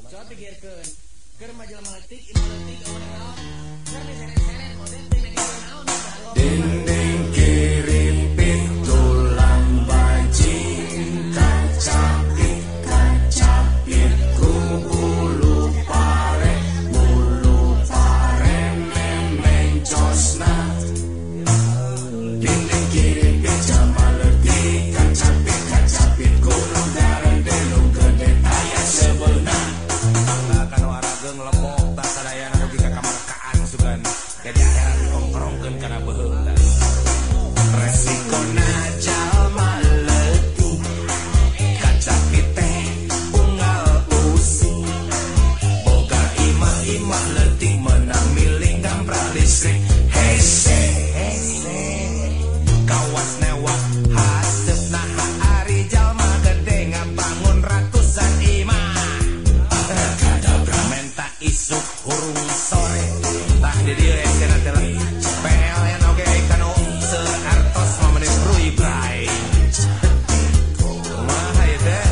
Coba pikirkeun. Keur majalah maletik, imaletik, awan naon. Keur diseret-seret model teh naon. Dinding kiri pintulang bajing kacapit ku bulu pare memencosna. Dinding kiri pintulang maletik kacapit gunung gareng denung gede aya sebeuna. Kan warageng lepok tak sadayana dugi ka kamar kaan sugan. Jadi heran kongkrongkeun kana beuheung. Resiko jalma letih kacapit teh unggal usih boga imah letih menang miling gamprak listrik hese kawas newak hasep naha ari jalma gede ngabangun ratusan imah menta isuk hurung sore tah di dieu cenah teh PLN oge kanu seartos mamenit Rui Bray kumaha ieu teh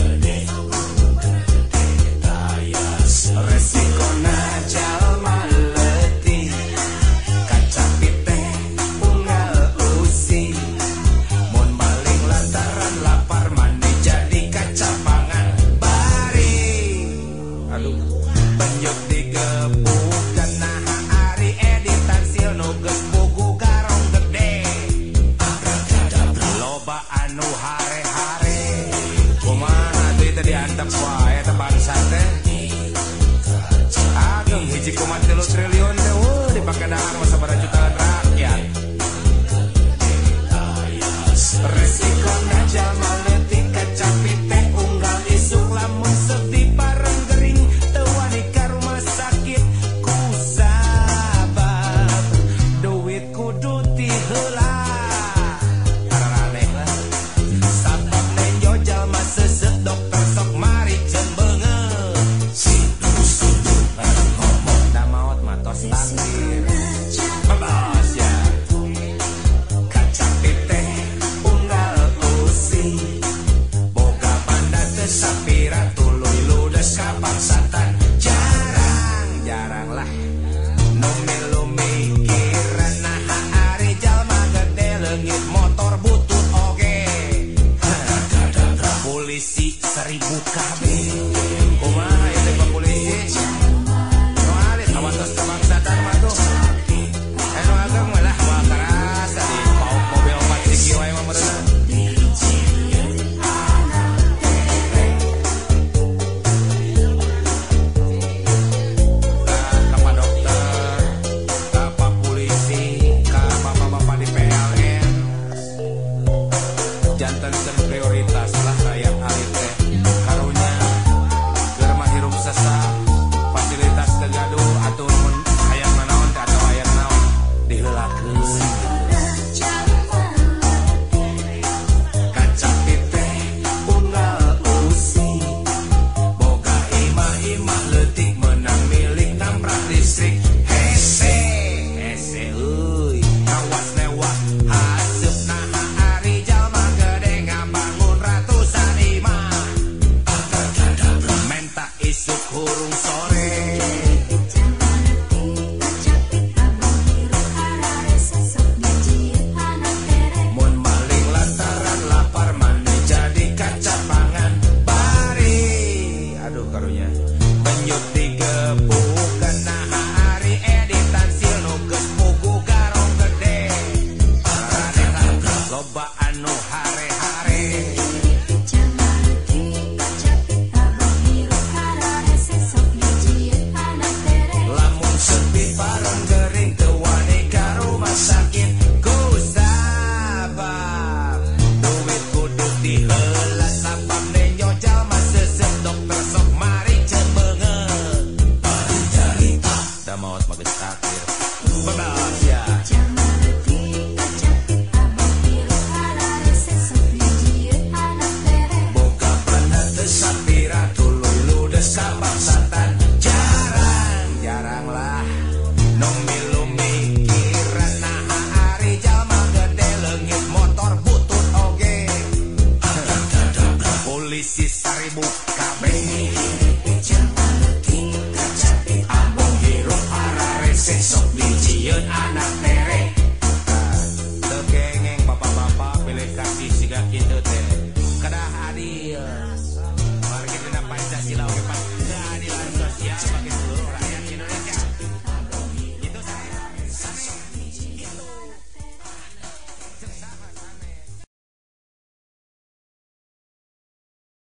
resiko jalma letih kacapit teh unggal usih mun maling lantaran lapar mandi jadi kacapangan bari aduh banjok digebukan naha ari editan sil nu geus bogu garong gede loba anu hare-hare kumaha teh teh diantep wae teh bangsa teh ageng hiji 3 triliun teh dipake dahar masa pada jutaan rakyat resiko jalma letih kacapit teh unggal isuk lamun sedih pareng gering teu wani ka rumah sakit ku sabab duit kudu ti heula aneh lah sabab nenjo jalma seuseut dokter sok mari ceun beungeut ngomong da maot mah tos takdir babas ya kacapit teh unggal usih boga banda teu sapira tuluy ludes kapaksatan jarang lah nu milu mikiran naha ari jalma gede leungit motor butut oge polisi 1000 kabeh kumaha ieu teh Pak polisi nu alit awatos kabangsatan mah tuh anu ageng mah lah moal karasa di mobil 4 sigi wae mah meureun ka Pak dokter, ka Pak polisi, ka bapak-bapak di PLN janten prioritas lah rakyat alit teh karunya keur mah hirup sesah fasilitas teu gaduh atuh mun hayang naon teh atawa hayang naon diheulakeun kacapit teh unggal usih boga imah letih menang milik namprak listrik hese euy kawas lewat haseup naha ari jalma gede ngabangun ratusan imah menta isuk hurung sore mun maling lantaran lapar mandi jadi kacapangan bari aduh karunya banjut digebukan naha ari editan sil nu geus bogu garong gede loba anu hare-hare lamun sedih pareng gering teu wani ka rumah sakit ku sabab duit kudu diheula sabab nenyo jalma seuseut dokter sok mari ceun beungeut da maot mah geus takdir babas ya boga banda teu sapira tuluy ludes kapaksatan jarang lah nu milu mikiran naha ari jalma gede leungit motor butut oge polisi 1000 kabeh anak